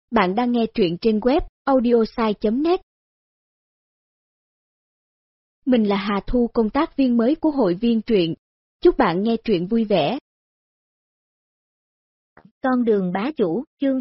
Bạn đang nghe truyện trên web audiosai.net. Mình là Hà Thu, công tác viên mới của hội viên truyện. Chúc bạn nghe truyện vui vẻ. Con đường bá chủ, chương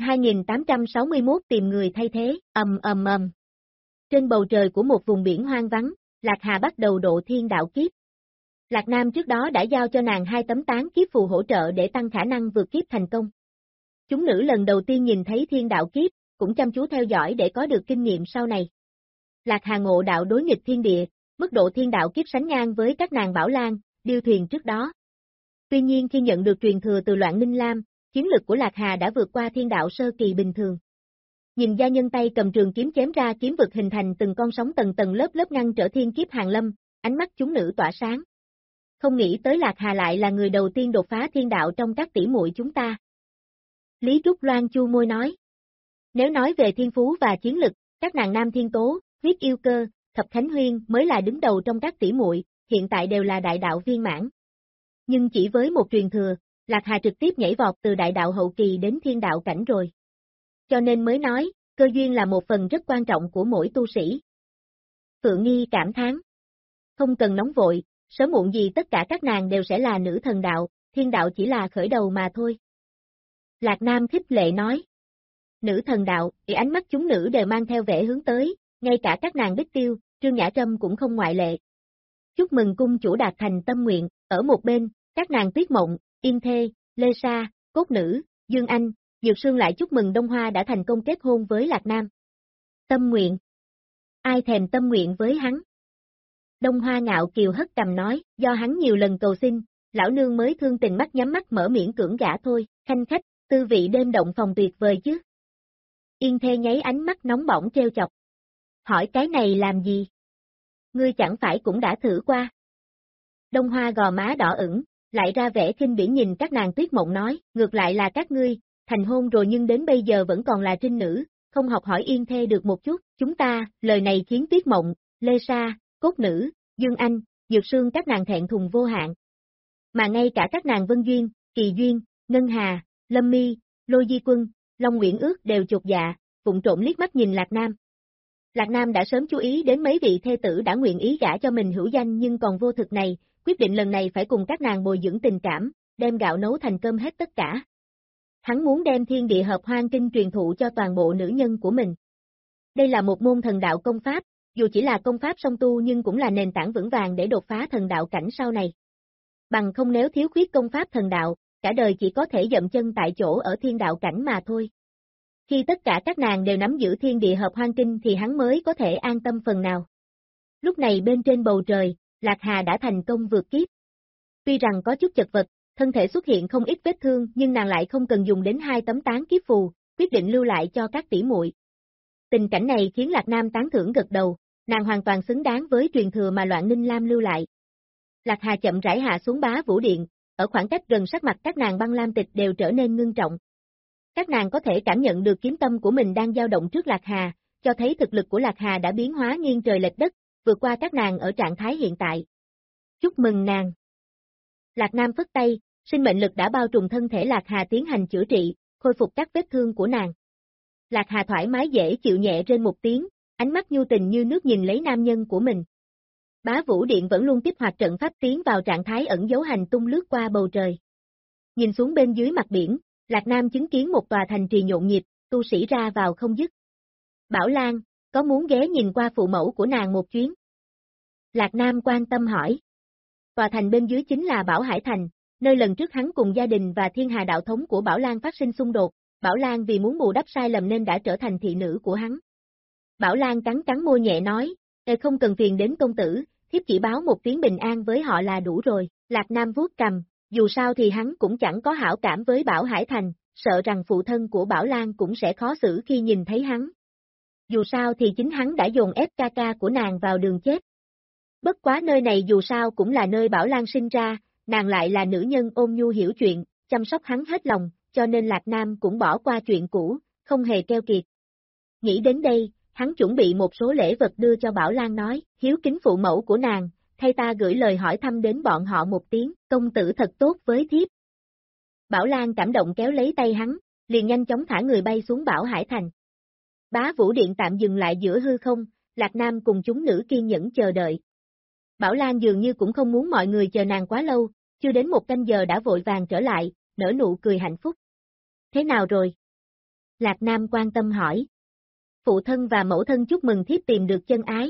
2861 tìm người thay thế, ầm ầm ầm. Trên bầu trời của một vùng biển hoang vắng, Lạc Hà bắt đầu độ thiên đạo kiếp. Lạc Nam trước đó đã giao cho nàng 2 tấm tán kiếp phù hỗ trợ để tăng khả năng vượt kiếp thành công. Chúng nữ lần đầu tiên nhìn thấy thiên đạo kiếp, cũng chăm chú theo dõi để có được kinh nghiệm sau này. Lạc Hà ngộ đạo đối nghịch thiên địa, mức độ thiên đạo kiếp sánh ngang với các nàng Bảo Lan, Điêu Thuyền trước đó. Tuy nhiên khi nhận được truyền thừa từ Loạn Ninh Lam, chiến lực của Lạc Hà đã vượt qua thiên đạo sơ kỳ bình thường. Nhìn gia nhân tay cầm trường kiếm chém ra kiếm vực hình thành từng con sóng tầng tầng lớp lớp ngăn trở thiên kiếp hàng lâm, ánh mắt chúng nữ tỏa sáng. Không nghĩ tới Lạc Hà lại là người đầu tiên đột phá thiên đạo trong các tỷ muội chúng ta. Lý Trúc Loan chu môi nói. Nếu nói về thiên phú và chiến lực, các nàng Nam Thiên Tố, Huyết Yêu Cơ, Thập Khánh Huyên mới là đứng đầu trong các tỷ muội, hiện tại đều là đại đạo viên mãn. Nhưng chỉ với một truyền thừa, Lạc Hà trực tiếp nhảy vọt từ đại đạo hậu kỳ đến thiên đạo cảnh rồi. Cho nên mới nói, cơ duyên là một phần rất quan trọng của mỗi tu sĩ. Phượng Nghi cảm thán. Không cần nóng vội, sớm muộn gì tất cả các nàng đều sẽ là nữ thần đạo, thiên đạo chỉ là khởi đầu mà thôi. Lạc Nam khích lệ nói. Nữ thần đạo, thì ánh mắt chúng nữ đều mang theo vẻ hướng tới, ngay cả các nàng Bích Tiêu, Trương Nhã Trâm cũng không ngoại lệ. Chúc mừng cung chủ đạt thành tâm nguyện, ở một bên, các nàng Tuyết Mộng, Yên Thê, Lê Sa, Cốt Nữ, Dương Anh, Dược Sương lại chúc mừng Đông Hoa đã thành công kết hôn với Lạc Nam. Tâm nguyện. Ai thèm tâm nguyện với hắn? Đông Hoa ngạo kiều hất cằm nói, do hắn nhiều lần cầu xin, lão nương mới thương tình mắt nhắm mắt mở miễn cưỡng gả thôi, khanh khách, tư vị đêm động phòng tuyệt vời chứ. Yên Thê nháy ánh mắt nóng bỏng trêu chọc. Hỏi cái này làm gì? Ngươi chẳng phải cũng đã thử qua. Đông Hoa gò má đỏ ửng, lại ra vẻ khinh bỉ nhìn các nàng Tuyết Mộng nói, ngược lại là các ngươi, thành hôn rồi nhưng đến bây giờ vẫn còn là trinh nữ, không học hỏi Yên Thê được một chút, chúng ta, lời này khiến Tuyết Mộng, Lê Sa, Cốt Nữ, Dương Anh, Dược Sương các nàng thẹn thùng vô hạn. Mà ngay cả các nàng Vân Duyên, Kỳ Duyên, Ngân Hà, Lâm Mi, Lôi Di Quân, Long Nguyễn Ước đều chột dạ, vụng trộm liếc mắt nhìn Lạc Nam. Lạc Nam đã sớm chú ý đến mấy vị thê tử đã nguyện ý gả cho mình hữu danh nhưng còn vô thực này, quyết định lần này phải cùng các nàng bồi dưỡng tình cảm, đem gạo nấu thành cơm hết tất cả. Hắn muốn đem thiên địa hợp hoang kinh truyền thụ cho toàn bộ nữ nhân của mình. Đây là một môn thần đạo công pháp, dù chỉ là công pháp song tu nhưng cũng là nền tảng vững vàng để đột phá thần đạo cảnh sau này. Bằng không nếu thiếu khuyết công pháp thần đạo, cả đời chỉ có thể dậm chân tại chỗ ở thiên đạo cảnh mà thôi. Khi tất cả các nàng đều nắm giữ thiên địa hợp hoang kinh thì hắn mới có thể an tâm phần nào. Lúc này bên trên bầu trời, Lạc Hà đã thành công vượt kiếp. Tuy rằng có chút chật vật, thân thể xuất hiện không ít vết thương nhưng nàng lại không cần dùng đến 2 tấm tán kiếp phù, quyết định lưu lại cho các tỷ muội. Tình cảnh này khiến Lạc Nam tán thưởng gật đầu, nàng hoàn toàn xứng đáng với truyền thừa mà Loạn Ninh Lam lưu lại. Lạc Hà chậm rãi hạ xuống Bá Vũ Điện, ở khoảng cách gần sắc mặt các nàng Băng Lam Tịch đều trở nên ngưng trọng. Các nàng có thể cảm nhận được kiếm tâm của mình đang dao động trước Lạc Hà, cho thấy thực lực của Lạc Hà đã biến hóa nghiêng trời lệch đất, vượt qua các nàng ở trạng thái hiện tại. Chúc mừng nàng. Lạc Nam phất tay, sinh mệnh lực đã bao trùm thân thể Lạc Hà tiến hành chữa trị, khôi phục các vết thương của nàng. Lạc Hà thoải mái dễ chịu nhẹ trên một tiếng, ánh mắt nhu tình như nước nhìn lấy nam nhân của mình. Bá Vũ Điện vẫn luôn kích hoạt trận pháp tiến vào trạng thái ẩn dấu hành tung lướt qua bầu trời. Nhìn xuống bên dưới mặt biển, Lạc Nam chứng kiến một tòa thành trì nhộn nhịp, tu sĩ ra vào không dứt. Bảo Lan, có muốn ghé nhìn qua phụ mẫu của nàng một chuyến? Lạc Nam quan tâm hỏi. Tòa thành bên dưới chính là Bảo Hải Thành, nơi lần trước hắn cùng gia đình và thiên hà đạo thống của Bảo Lan phát sinh xung đột, Bảo Lan vì muốn bù đắp sai lầm nên đã trở thành thị nữ của hắn. Bảo Lan cắn cắn môi nhẹ nói, không cần phiền đến công tử, thiếp chỉ báo một tiếng bình an với họ là đủ rồi. Lạc Nam vuốt cằm, dù sao thì hắn cũng chẳng có hảo cảm với Bảo Hải Thành, sợ rằng phụ thân của Bảo Lan cũng sẽ khó xử khi nhìn thấy hắn. Dù sao thì chính hắn đã dồn ép ca ca của nàng vào đường chết. Bất quá nơi này dù sao cũng là nơi Bảo Lan sinh ra, nàng lại là nữ nhân ôn nhu hiểu chuyện, chăm sóc hắn hết lòng, cho nên Lạc Nam cũng bỏ qua chuyện cũ, không hề keo kiệt. Nghĩ đến đây, hắn chuẩn bị một số lễ vật đưa cho Bảo Lan nói, hiếu kính phụ mẫu của nàng, thay ta gửi lời hỏi thăm đến bọn họ một tiếng, công tử thật tốt với thiếp. Bảo Lan cảm động kéo lấy tay hắn, liền nhanh chóng thả người bay xuống Bảo Hải Thành. Bá Vũ Điện tạm dừng lại giữa hư không, Lạc Nam cùng chúng nữ kiên nhẫn chờ đợi. Bảo Lan dường như cũng không muốn mọi người chờ nàng quá lâu, chưa đến 1 canh giờ đã vội vàng trở lại, nở nụ cười hạnh phúc. Thế nào rồi? Lạc Nam quan tâm hỏi. Phụ thân và mẫu thân chúc mừng thiếp tìm được chân ái.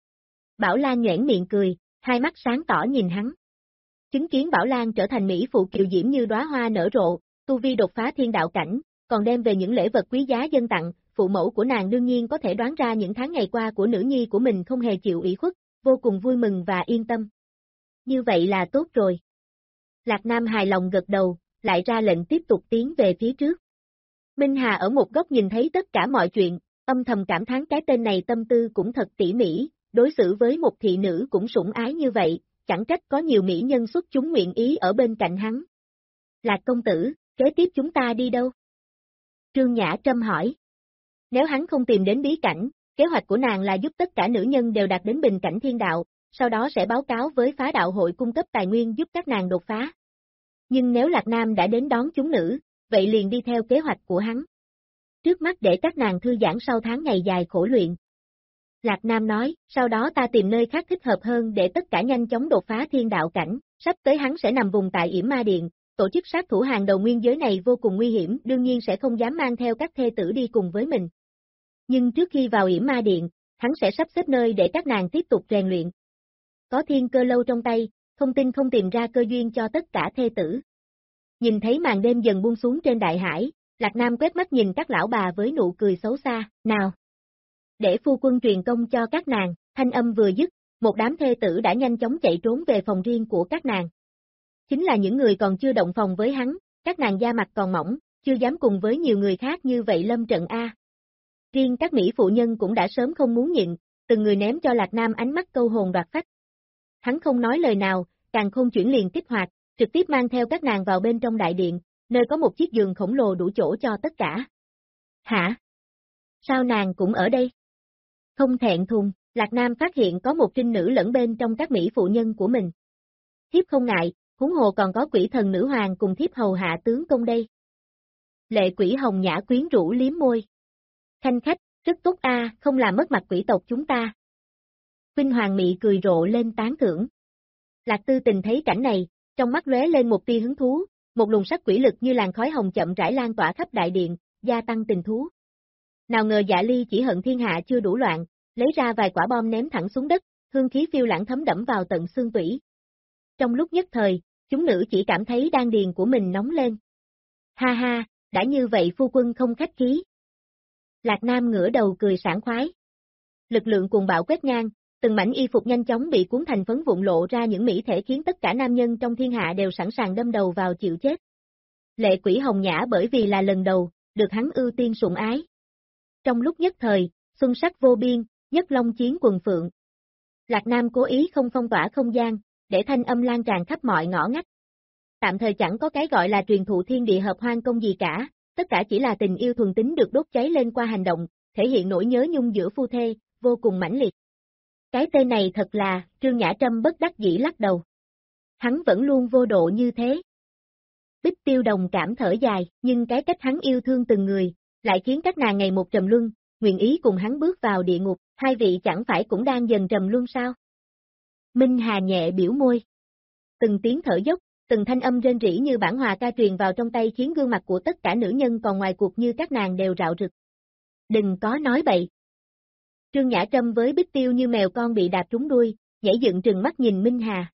Bảo Lan nhoẻn miệng cười, hai mắt sáng tỏ nhìn hắn. Chứng kiến Bảo Lan trở thành mỹ phụ kiều diễm như đóa hoa nở rộ, tu vi đột phá thiên đạo cảnh, còn đem về những lễ vật quý giá dâng tặng, phụ mẫu của nàng đương nhiên có thể đoán ra những tháng ngày qua của nữ nhi của mình không hề chịu ủy khuất, vô cùng vui mừng và yên tâm. Như vậy là tốt rồi. Lạc Nam hài lòng gật đầu, lại ra lệnh tiếp tục tiến về phía trước. Minh Hà ở một góc nhìn thấy tất cả mọi chuyện, âm thầm cảm thán cái tên này tâm tư cũng thật tỉ mỉ, đối xử với một thị nữ cũng sủng ái như vậy, chẳng trách có nhiều mỹ nhân xuất chúng nguyện ý ở bên cạnh hắn. Lạc công tử, kế tiếp chúng ta đi đâu? Trương Nhã Trâm hỏi. Nếu hắn không tìm đến bí cảnh, kế hoạch của nàng là giúp tất cả nữ nhân đều đạt đến bình cảnh thiên đạo, sau đó sẽ báo cáo với phá đạo hội cung cấp tài nguyên giúp các nàng đột phá. Nhưng nếu Lạc Nam đã đến đón chúng nữ, vậy liền đi theo kế hoạch của hắn. Trước mắt để các nàng thư giãn sau tháng ngày dài khổ luyện. Lạc Nam nói, sau đó ta tìm nơi khác thích hợp hơn để tất cả nhanh chóng đột phá thiên đạo cảnh, sắp tới hắn sẽ nằm vùng tại Yểm Ma Điện, tổ chức sát thủ hàng đầu nguyên giới này vô cùng nguy hiểm, đương nhiên sẽ không dám mang theo các thê tử đi cùng với mình. Nhưng trước khi vào Yểm Ma Điện, hắn sẽ sắp xếp nơi để các nàng tiếp tục rèn luyện. Có thiên cơ lâu trong tay, không tin không tìm ra cơ duyên cho tất cả thê tử. Nhìn thấy màn đêm dần buông xuống trên đại hải, Lạc Nam quét mắt nhìn các lão bà với nụ cười xấu xa, nào. Để phu quân truyền công cho các nàng, thanh âm vừa dứt, một đám thê tử đã nhanh chóng chạy trốn về phòng riêng của các nàng. Chính là những người còn chưa động phòng với hắn, các nàng da mặt còn mỏng, chưa dám cùng với nhiều người khác như vậy lâm trận A. Riêng các mỹ phụ nhân cũng đã sớm không muốn nhịn, từng người ném cho Lạc Nam ánh mắt câu hồn đoạt phách. Hắn không nói lời nào, càng không chuyển liền kích hoạt, trực tiếp mang theo các nàng vào bên trong đại điện, nơi có một chiếc giường khổng lồ đủ chỗ cho tất cả. Hả? Sao nàng cũng ở đây? Không thẹn thùng, Lạc Nam phát hiện có một trinh nữ lẫn bên trong các mỹ phụ nhân của mình. Thiếp không ngại, huống hồ còn có quỷ thần nữ hoàng cùng thiếp hầu hạ tướng công đây. Lệ Quỷ Hồng Nhã quyến rũ liếm môi. Khanh khách, rất tốt a, không làm mất mặt quỷ tộc chúng ta. Vinh Hoàng Mị cười rộ lên tán thưởng. Lạc Tư Tình thấy cảnh này, trong mắt lóe lên một tia hứng thú, một luồng sắc quỷ lực như làn khói hồng chậm rãi lan tỏa khắp đại điện, gia tăng tình thú. Nào ngờ Dạ Ly chỉ hận thiên hạ chưa đủ loạn, lấy ra vài quả bom ném thẳng xuống đất, hương khí phiêu lãng thấm đẫm vào tận xương tủy. Trong lúc nhất thời, chúng nữ chỉ cảm thấy đan điền của mình nóng lên. Ha ha, đã như vậy phu quân không khách khí. Lạc Nam ngửa đầu cười sảng khoái. Lực lượng cuồng bạo quét ngang, từng mảnh y phục nhanh chóng bị cuốn thành phấn vụn lộ ra những mỹ thể khiến tất cả nam nhân trong thiên hạ đều sẵn sàng đâm đầu vào chịu chết. Lệ Quỷ Hồng Nhã bởi vì là lần đầu, được hắn ưu tiên sủng ái. Trong lúc nhất thời, xuân sắc vô biên, nhất long chiến quần phượng. Lạc Nam cố ý không phong tỏa không gian, để thanh âm lan tràn khắp mọi ngõ ngách. Tạm thời chẳng có cái gọi là truyền thụ thiên địa hợp hoan công gì cả, tất cả chỉ là tình yêu thuần tính được đốt cháy lên qua hành động, thể hiện nỗi nhớ nhung giữa phu thê, vô cùng mãnh liệt. Cái tên này thật là, Trương Nhã Trâm bất đắc dĩ lắc đầu. Hắn vẫn luôn vô độ như thế. Bích Tiêu đồng cảm thở dài, nhưng cái cách hắn yêu thương từng người, lại khiến các nàng ngày một trầm luân, nguyện ý cùng hắn bước vào địa ngục, hai vị chẳng phải cũng đang dần trầm luân sao? Minh Hà nhẹ biểu môi. Từng tiếng thở dốc, từng thanh âm rên rỉ như bản hòa ca truyền vào trong tay khiến gương mặt của tất cả nữ nhân còn ngoài cuộc như các nàng đều rạo rực. Đừng có nói bậy. Trương Nhã Trâm với Bích Tiêu như mèo con bị đạp trúng đuôi, nhảy dựng trừng mắt nhìn Minh Hà.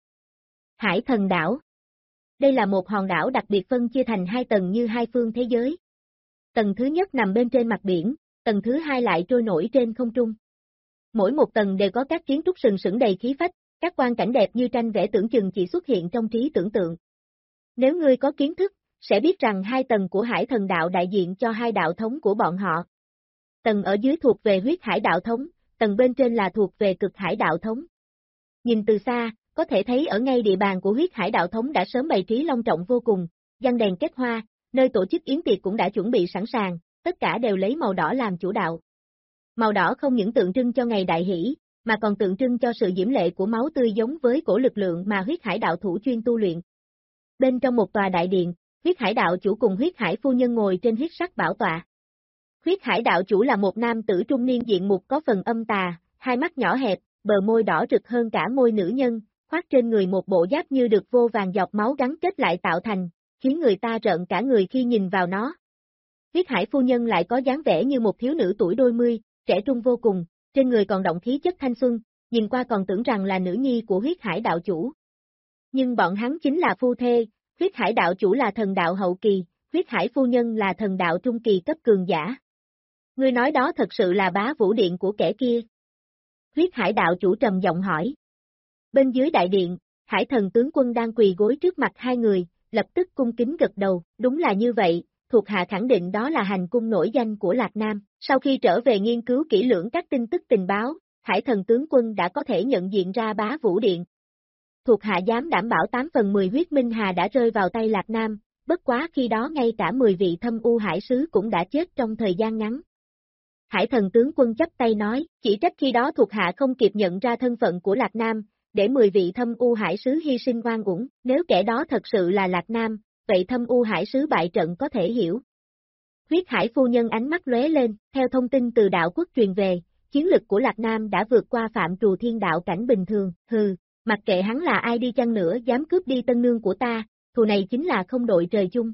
Hải Thần Đảo. Đây là một hòn đảo đặc biệt phân chia thành hai tầng như hai phương thế giới. Tầng thứ nhất nằm bên trên mặt biển, tầng thứ hai lại trôi nổi trên không trung. Mỗi một tầng đều có các kiến trúc sừng sững đầy khí phách, các quang cảnh đẹp như tranh vẽ tưởng chừng chỉ xuất hiện trong trí tưởng tượng. Nếu ngươi có kiến thức, sẽ biết rằng hai tầng của Hải Thần Đạo đại diện cho hai đạo thống của bọn họ. Tầng ở dưới thuộc về huyết hải đạo thống, tầng bên trên là thuộc về cực hải đạo thống. Nhìn từ xa, có thể thấy ở ngay địa bàn của huyết hải đạo thống đã sớm bày trí long trọng vô cùng, giăng đèn kết hoa, nơi tổ chức yến tiệc cũng đã chuẩn bị sẵn sàng, tất cả đều lấy màu đỏ làm chủ đạo. Màu đỏ không những tượng trưng cho ngày đại hỷ, mà còn tượng trưng cho sự diễm lệ của máu tươi giống với cổ lực lượng mà huyết hải đạo thủ chuyên tu luyện. Bên trong một tòa đại điện, huyết hải đạo chủ cùng huyết hải phu nhân ngồi trên huyết sắc bảo tọa. Huyết Hải đạo chủ là một nam tử trung niên diện mục có phần âm tà, hai mắt nhỏ hẹp, bờ môi đỏ rực hơn cả môi nữ nhân, khoác trên người một bộ giáp như được vô vàng giọt máu gắn kết lại tạo thành, khiến người ta rợn cả người khi nhìn vào nó. Huyết Hải phu nhân lại có dáng vẻ như một thiếu nữ tuổi đôi mươi, trẻ trung vô cùng, trên người còn đọng khí chất thanh xuân, nhìn qua còn tưởng rằng là nữ nhi của Huyết Hải đạo chủ. Nhưng bọn hắn chính là phu thê, Huyết Hải đạo chủ là thần đạo hậu kỳ, Huyết Hải phu nhân là thần đạo trung kỳ cấp cường giả. Ngươi nói đó thật sự là bá vũ điện của kẻ kia. Huyết Hải đạo chủ trầm giọng hỏi. Bên dưới đại điện, Hải thần tướng quân đang quỳ gối trước mặt hai người, lập tức cung kính gật đầu, đúng là như vậy, thuộc hạ khẳng định đó là hành cung nổi danh của Lạc Nam. Sau khi trở về nghiên cứu kỹ lưỡng các tin tức tình báo, Hải thần tướng quân đã có thể nhận diện ra bá vũ điện. Thuộc hạ dám đảm bảo 8 phần 10 huyết minh hà đã rơi vào tay Lạc Nam, bất quá khi đó ngay cả 10 vị thâm u hải sứ cũng đã chết trong thời gian ngắn. Hải thần tướng quân chắp tay nói, chỉ trách khi đó thuộc hạ không kịp nhận ra thân phận của Lạc Nam, để 10 vị thâm u hải sứ hy sinh oan uổng, nếu kẻ đó thật sự là Lạc Nam, vậy thâm u hải sứ bại trận có thể hiểu. Huyết Hải phu nhân ánh mắt lóe lên, theo thông tin từ đạo quốc truyền về, chiến lực của Lạc Nam đã vượt qua phạm trù thiên đạo cảnh bình thường, mặc kệ hắn là ai đi chăng nữa dám cướp đi tân nương của ta, thù này chính là không đội trời chung.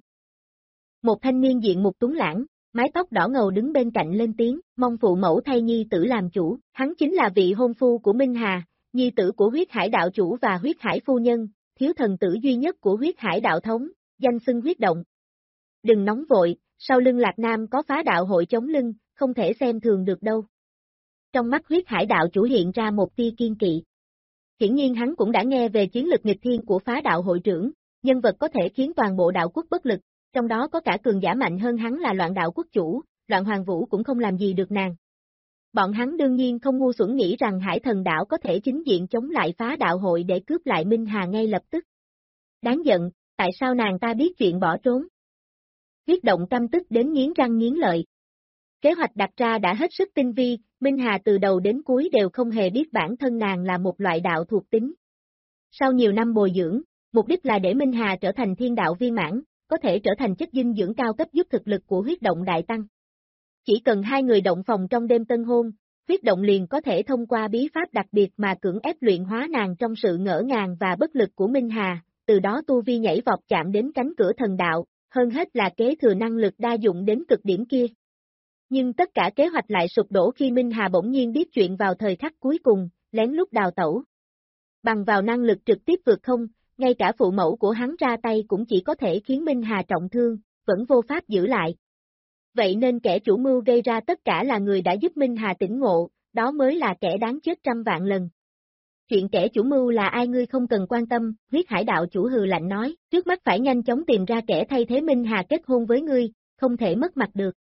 Một thanh niên diện mục tuấn lãng, mái tóc đỏ ngầu đứng bên cạnh lên tiếng, mong phụ mẫu thay nhi tử làm chủ, hắn chính là vị hôn phu của Minh Hà, nhi tử của Huyết Hải đạo chủ và Huyết Hải phu nhân, thiếu thần tử duy nhất của Huyết Hải đạo thống, danh xưng huyết động. Đừng nóng vội, sau lưng Lạc Nam có phá đạo hội chống lưng, không thể xem thường được đâu. Trong mắt Huyết Hải đạo chủ hiện ra một tia kiên kỵ. Hiển nhiên hắn cũng đã nghe về chiến lực nghịch thiên của phá đạo hội trưởng, nhân vật có thể khiến toàn bộ đạo quốc bất lực, trong đó có cả cường giả mạnh hơn hắn là Loạn đạo quốc chủ, Loạn Hoàng Vũ cũng không làm gì được nàng. Bọn hắn đương nhiên không ngu xuẩn nghĩ rằng Hải thần đảo có thể chính diện chống lại phá đạo hội để cướp lại Minh Hà ngay lập tức. Đáng giận, tại sao nàng ta biết chuyện bỏ trốn? Huyết động căm tức đến nghiến răng nghiến lợi. Kế hoạch đặt ra đã hết sức tinh vi, Minh Hà từ đầu đến cuối đều không hề biết bản thân nàng là một loại đạo thuộc tính. Sau nhiều năm bồi dưỡng, mục đích là để Minh Hà trở thành thiên đạo viên mãn, có thể trở thành chất dinh dưỡng cao cấp giúp thực lực của huyết động đại tăng. Chỉ cần hai người động phòng trong đêm tân hôn, huyết động liền có thể thông qua bí pháp đặc biệt mà cưỡng ép luyện hóa nàng trong sự ngỡ ngàng và bất lực của Minh Hà, từ đó tu vi nhảy vọt chạm đến cánh cửa thần đạo, hơn hết là kế thừa năng lực đa dụng đến cực điểm kia. Nhưng tất cả kế hoạch lại sụp đổ khi Minh Hà bỗng nhiên biết chuyện vào thời khắc cuối cùng, lén lút đào tẩu. Bằng vào năng lực trực tiếp vượt không, ngay cả phụ mẫu của hắn ra tay cũng chỉ có thể khiến Minh Hà trọng thương, vẫn vô pháp giữ lại. Vậy nên kẻ chủ mưu gây ra tất cả là người đã giúp Minh Hà tỉnh ngộ, đó mới là kẻ đáng chết trăm vạn lần. Chuyện kẻ chủ mưu là ai ngươi không cần quan tâm, Huyết Hải đạo chủ hừ lạnh nói, trước mắt phải nhanh chóng tìm ra kẻ thay thế Minh Hà kết hôn với ngươi, không thể mất mặt được.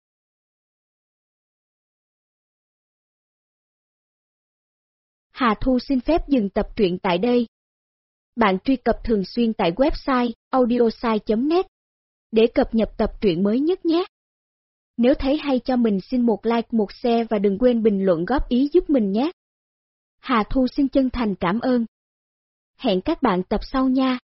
Hà Thu xin phép dừng tập truyện tại đây. Bạn truy cập thường xuyên tại website audiosai.net để cập nhật tập truyện mới nhất nhé. Nếu thấy hay cho mình xin một like, một share và đừng quên bình luận góp ý giúp mình nhé. Hà Thu xin chân thành cảm ơn. Hẹn các bạn tập sau nha.